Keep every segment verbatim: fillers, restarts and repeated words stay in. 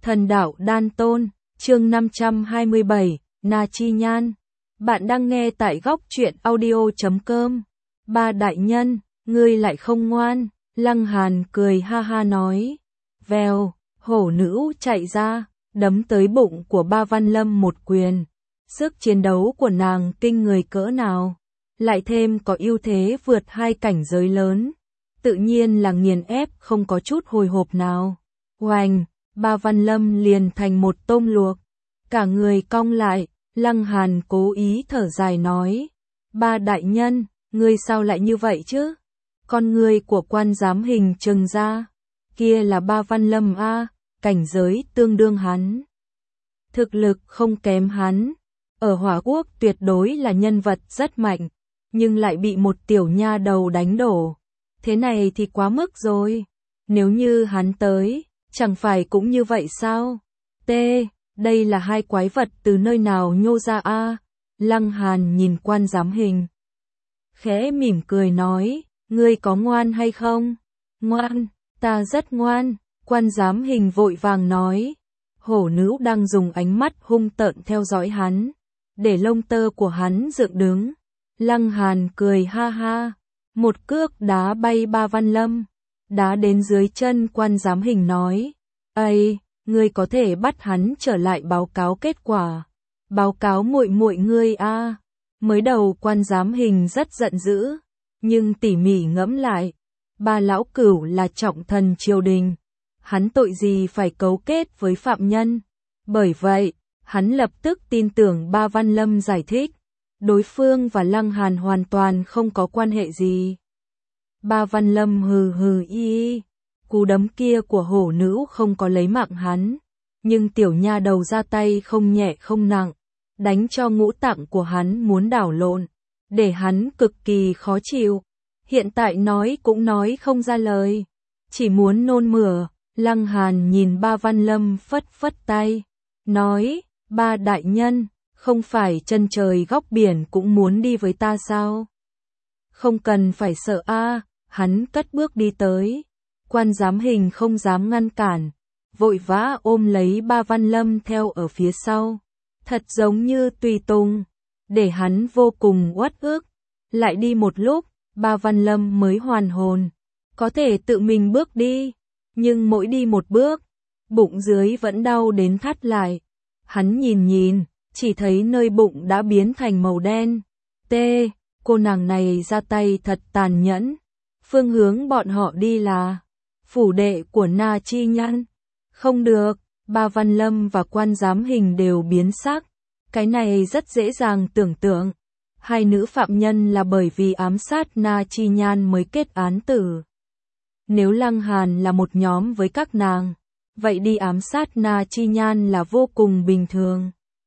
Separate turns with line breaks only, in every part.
Thần đạo đan tôn, chương năm trăm hai mươi bảy, Na Chi Nhan. Bạn đang nghe tại góc truyện audio chấm com. Ba đại nhân, ngươi lại không ngoan, Lăng Hàn cười ha ha nói. Vèo, hổ nữ chạy ra, đấm tới bụng của Ba Văn Lâm một quyền. Sức chiến đấu của nàng kinh người cỡ nào, lại thêm có ưu thế vượt hai cảnh giới lớn, tự nhiên là nghiền ép không có chút hồi hộp nào. Oành, Ba Văn Lâm liền thành một tôm luộc, cả người cong lại. Lăng Hàn cố ý thở dài nói, ba đại nhân, ngươi sao lại như vậy chứ? Con người của quan giám hình trừng ra, kia là Ba Văn Lâm a, cảnh giới tương đương hắn, thực lực không kém hắn, ở Hỏa Quốc tuyệt đối là nhân vật rất mạnh, nhưng lại bị một tiểu nha đầu đánh đổ. Thế này thì quá mức rồi, nếu như hắn tới, chẳng phải cũng như vậy sao? T. Đây là hai quái vật từ nơi nào nhô ra a? Lăng Hàn nhìn quan giám hình, khẽ mỉm cười nói, ngươi có ngoan hay không? Ngoan, ta rất ngoan, quan giám hình vội vàng nói. Hổ nữ đang dùng ánh mắt hung tợn theo dõi hắn, để lông tơ của hắn dựng đứng. Lăng Hàn cười ha ha, một cước đá bay Ba Văn Lâm, đá đến dưới chân quan giám hình nói, ây, ngươi có thể bắt hắn trở lại báo cáo kết quả. Báo cáo muội muội ngươi a. Mới đầu quan giám hình rất giận dữ, nhưng tỉ mỉ ngẫm lại, ba lão cửu là trọng thần triều đình, hắn tội gì phải cấu kết với phạm nhân. Bởi vậy, hắn lập tức tin tưởng Ba Văn Lâm giải thích, đối phương và Lăng Hàn hoàn toàn không có quan hệ gì. Ba Văn Lâm hừ hừ y y. Cú đấm kia của hổ nữ không có lấy mạng hắn, nhưng tiểu nha đầu ra tay không nhẹ không nặng, đánh cho ngũ tạng của hắn muốn đảo lộn, để hắn cực kỳ khó chịu. Hiện tại nói cũng nói không ra lời, chỉ muốn nôn mửa. Lăng Hàn nhìn Ba Văn Lâm phất phất tay, nói, ba đại nhân, không phải chân trời góc biển cũng muốn đi với ta sao? Không cần phải sợ a. Hắn cất bước đi tới. Quan giám hình không dám ngăn cản, vội vã ôm lấy Ba Văn Lâm theo ở phía sau, thật giống như tùy tùng, để hắn vô cùng uất ức. Lại đi một lúc, Ba Văn Lâm mới hoàn hồn, có thể tự mình bước đi, nhưng mỗi đi một bước, bụng dưới vẫn đau đến thắt lại. Hắn nhìn nhìn, chỉ thấy nơi bụng đã biến thành màu đen. T. Cô nàng này ra tay thật tàn nhẫn. Phương hướng bọn họ đi là phủ đệ của Na Chi Nhan. Không được, Ba Văn Lâm và quan giám hình đều biến sắc. Cái này rất dễ dàng tưởng tượng. Hai nữ phạm nhân là bởi vì ám sát Na Chi Nhan mới kết án tử. Nếu Lăng Hàn là một nhóm với các nàng, vậy đi ám sát Na Chi Nhan là vô cùng bình thường.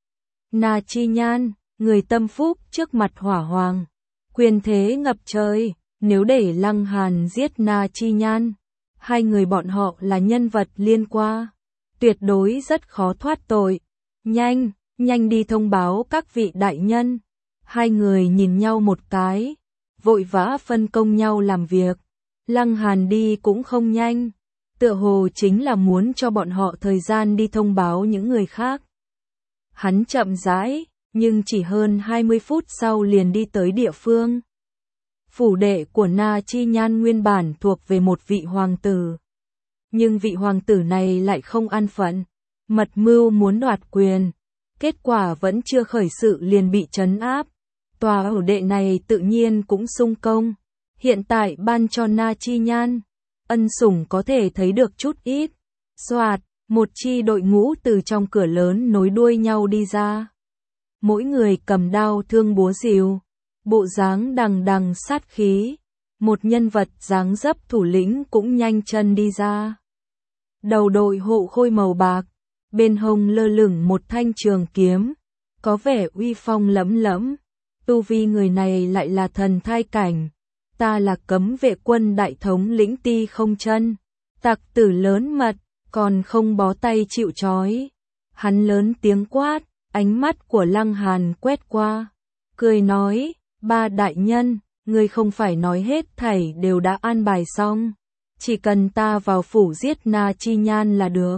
Na Chi Nhan, người tâm phúc trước mặt hỏa hoàng, quyền thế ngập trời. Nếu để Lăng Hàn giết Na Chi Nhan, hai người bọn họ là nhân vật liên quan, tuyệt đối rất khó thoát tội. Nhanh, nhanh đi thông báo các vị đại nhân. Hai người nhìn nhau một cái, vội vã phân công nhau làm việc. Lăng Hàn đi cũng không nhanh, tựa hồ chính là muốn cho bọn họ thời gian đi thông báo những người khác. Hắn chậm rãi, nhưng chỉ hơn hai mươi phút sau liền đi tới địa phương. Phủ đệ của Na Chi Nhan nguyên bản thuộc về một vị hoàng tử. Nhưng vị hoàng tử này lại không an phận, mật mưu muốn đoạt quyền. Kết quả vẫn chưa khởi sự liền bị trấn áp. Tòa phủ đệ này tự nhiên cũng sung công. Hiện tại ban cho Na Chi Nhan, ân sủng có thể thấy được chút ít. Soạt, một chi đội ngũ từ trong cửa lớn nối đuôi nhau đi ra. Mỗi người cầm đao thương búa rìu, bộ dáng đằng đằng sát khí. Một nhân vật dáng dấp thủ lĩnh cũng nhanh chân đi ra. Đầu đội hộ khôi màu bạc, bên hông lơ lửng một thanh trường kiếm, có vẻ uy phong lẫm lẫm. Tu vi người này lại là thần thai cảnh. Ta là cấm vệ quân đại thống lĩnh Ti Không Chân, tặc tử lớn mật, còn không bó tay chịu trói. Hắn lớn tiếng quát, ánh mắt của Lăng Hàn quét qua, cười nói, ba đại nhân, ngươi không phải nói hết thảy đều đã an bài xong, chỉ cần ta vào phủ giết Na Chi Nhan là được.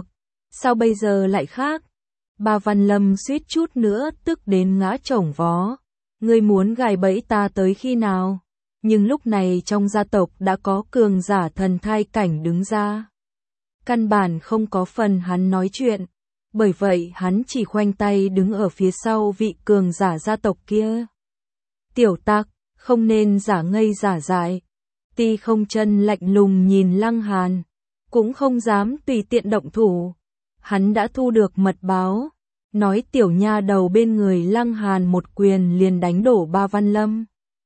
Sao bây giờ lại khác? Ba Văn Lâm suýt chút nữa tức đến ngã chổng vó. Ngươi muốn gài bẫy ta tới khi nào? Nhưng lúc này trong gia tộc đã có cường giả thần thai cảnh đứng ra. Căn bản không có phần hắn nói chuyện. Bởi vậy hắn chỉ khoanh tay đứng ở phía sau vị cường giả gia tộc kia. Tiểu Tặc, không nên giả ngây giả dại. Ti Không Chân lạnh lùng nhìn Lăng Hàn, cũng không dám tùy tiện động thủ. Hắn đã thu được mật báo, nói tiểu nha đầu bên người Lăng Hàn một quyền liền đánh đổ Ba Văn Lâm.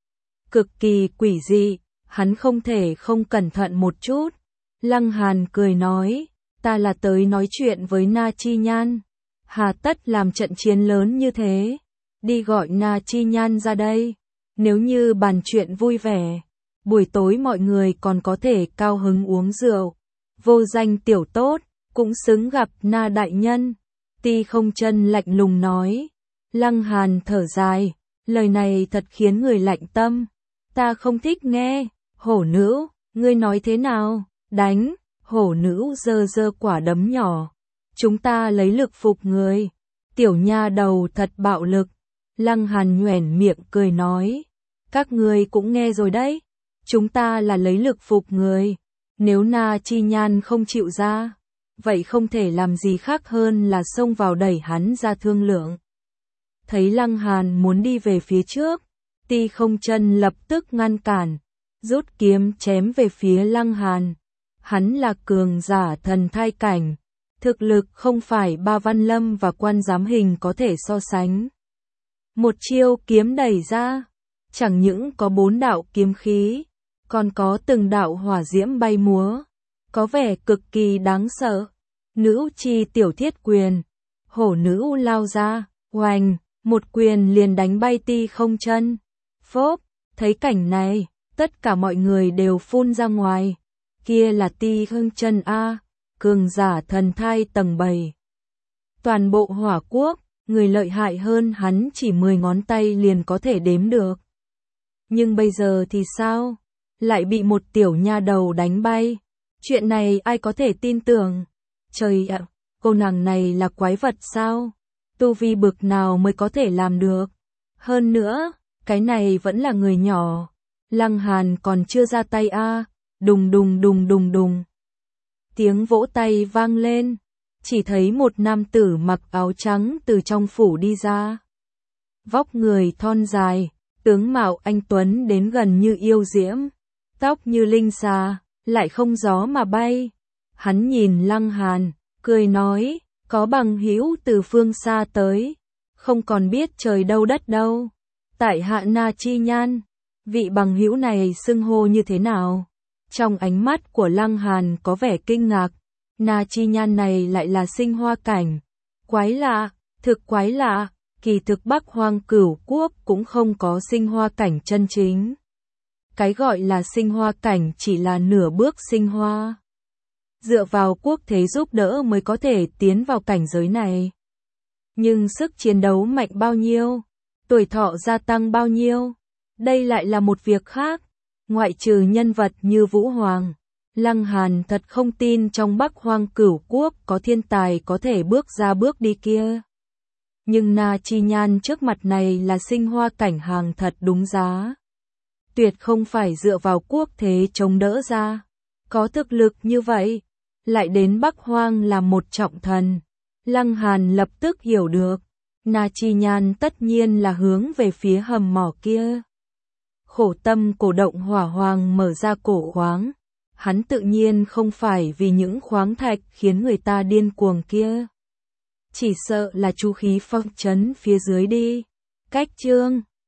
Cực kỳ quỷ dị, hắn không thể không cẩn thận một chút. Lăng Hàn cười nói, ta là tới nói chuyện với Na Chi Nhan. Hà tất làm trận chiến lớn như thế, đi gọi Na Chi Nhan ra đây. Nếu như bàn chuyện vui vẻ, buổi tối mọi người còn có thể cao hứng uống rượu. Vô danh tiểu tốt, cũng xứng gặp Na đại nhân. Ti Không Chân lạnh lùng nói. Lăng Hàn thở dài, lời này thật khiến người lạnh tâm. Ta không thích nghe. Hổ nữ, ngươi nói thế nào? Đánh. Hổ nữ giơ giơ quả đấm nhỏ. Chúng ta lấy lực phục người. Tiểu nha đầu thật bạo lực. Lăng Hàn nhoẻn miệng cười nói. Các ngươi cũng nghe rồi đấy. Chúng ta là lấy lực phục người. Nếu Na Chi Nhan không chịu ra, vậy không thể làm gì khác hơn là xông vào đẩy hắn ra thương lượng. Thấy Lăng Hàn muốn đi về phía trước, Ti Không Chân lập tức ngăn cản, rút kiếm chém về phía Lăng Hàn. Hắn là cường giả thần thai cảnh, thực lực không phải Ba Văn Lâm và Quan Giám Hình có thể so sánh. Một chiêu kiếm đẩy ra, chẳng những có bốn đạo kiếm khí, còn có từng đạo hỏa diễm bay múa, có vẻ cực kỳ đáng sợ. Nữ chi tiểu thiết quyền, hổ nữ lao ra, oành, một quyền liền đánh bay Ti Không Chân. Phốp, thấy cảnh này, tất cả mọi người đều phun ra ngoài. Kia là Ti Không Chân a, cường giả thần thai tầng bảy. Toàn bộ Hỏa Quốc, người lợi hại hơn hắn chỉ mười ngón tay liền có thể đếm được. Nhưng bây giờ thì sao? Lại bị một tiểu nha đầu đánh bay. Chuyện này ai có thể tin tưởng? Trời ạ, cô nàng này là quái vật sao? Tu vi bực nào mới có thể làm được? Hơn nữa, cái này vẫn là người nhỏ. Lăng Hàn còn chưa ra tay a. Đùng đùng đùng đùng đùng. Tiếng vỗ tay vang lên. Chỉ thấy một nam tử mặc áo trắng từ trong phủ đi ra. Vóc người thon dài, tướng mạo anh tuấn đến gần như yêu diễm. Tóc như linh xà, lại không gió mà bay. Hắn nhìn Lăng Hàn, cười nói, có bằng hữu từ phương xa tới, không còn biết trời đâu đất đâu. Tại hạ Na Chi Nhan, vị bằng hữu này xưng hô như thế nào? Trong ánh mắt của Lăng Hàn có vẻ kinh ngạc, Na Chi Nhan này lại là sinh hoa cảnh. Quái lạ, thực quái lạ, kỳ thực Bắc Hoang Cửu Quốc cũng không có sinh hoa cảnh chân chính. Cái gọi là sinh hoa cảnh chỉ là nửa bước sinh hoa. Dựa vào quốc thế giúp đỡ mới có thể tiến vào cảnh giới này. Nhưng sức chiến đấu mạnh bao nhiêu, tuổi thọ gia tăng bao nhiêu, đây lại là một việc khác. Ngoại trừ nhân vật như Vũ Hoàng, Lăng Hàn thật không tin trong Bắc Hoang Cửu Quốc có thiên tài có thể bước ra bước đi kia. Nhưng Na Chi Nhan trước mặt này là sinh hoa cảnh hàng thật đúng giá. Tuyệt không phải dựa vào quốc thế chống đỡ ra. Có thực lực như vậy, lại đến Bắc Hoang là một trọng thần. Lăng Hàn lập tức hiểu được, Na Chi Nhan tất nhiên là hướng về phía hầm mỏ kia. Khổ tâm cổ động hỏa hoàng mở ra cổ khoáng. Hắn tự nhiên không phải vì những khoáng thạch khiến người ta điên cuồng kia. Chỉ sợ là chú khí phong trấn phía dưới đi. Cách chương